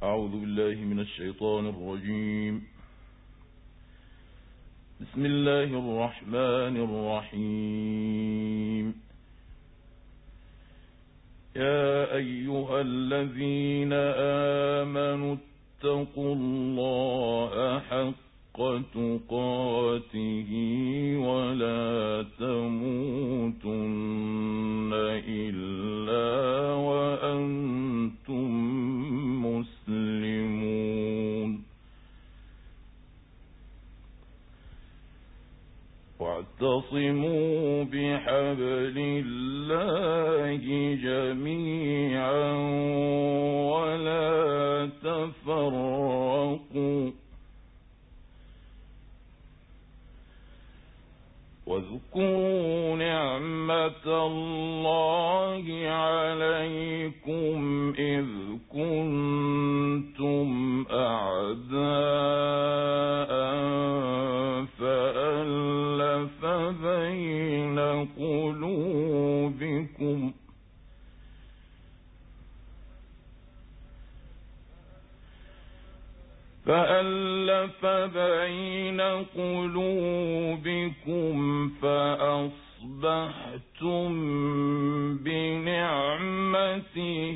أعوذ بالله من الشيطان الرجيم. بسم الله الرحمن الرحيم. يا أيها الذين آمنوا اتقوا الله حق تقاته ولا تموتن إلا وأنتم مسلمون. واعتصموا بحبل الله جميعا ولا تفرقوا. واذكروا نعمة الله عليكم إذ كنتم أعداء فألف بين قلوبكم فأصبحتم بنعمته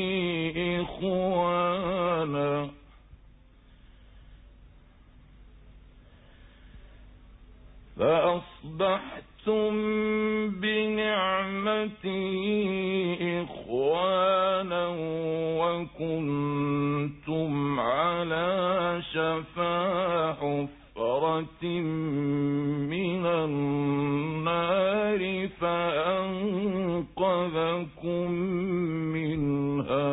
إخوانا وكنتم على شفا حفرة من النار فأنقذكم منها.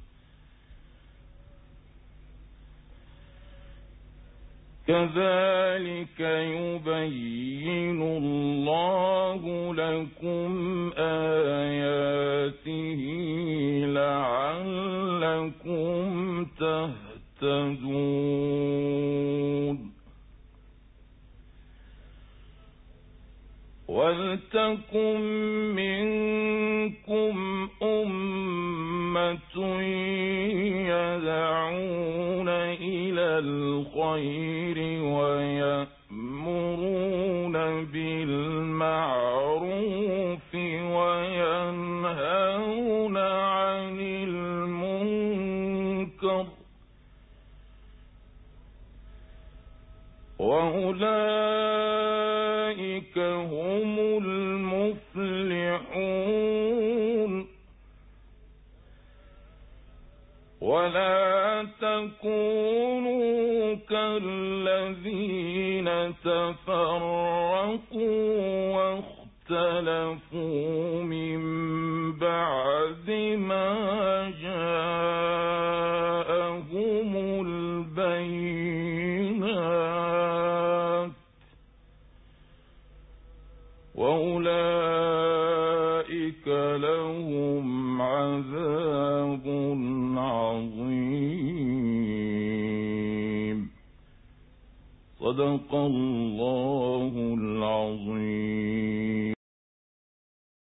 كذلك يبين الله لكم آياته لعلكم تهتدون. ولتكن منكم أمة يدعون إلى الخير ويأمرون بالمعروف وينهون عن المنكر وأولئك هم المفلحون. ولا تكونوا كالذين تفرقوا واختلفوا من بعد ما جاءهم البينات وأولئك لهم عذاب عظيم. صدق الله العظيم.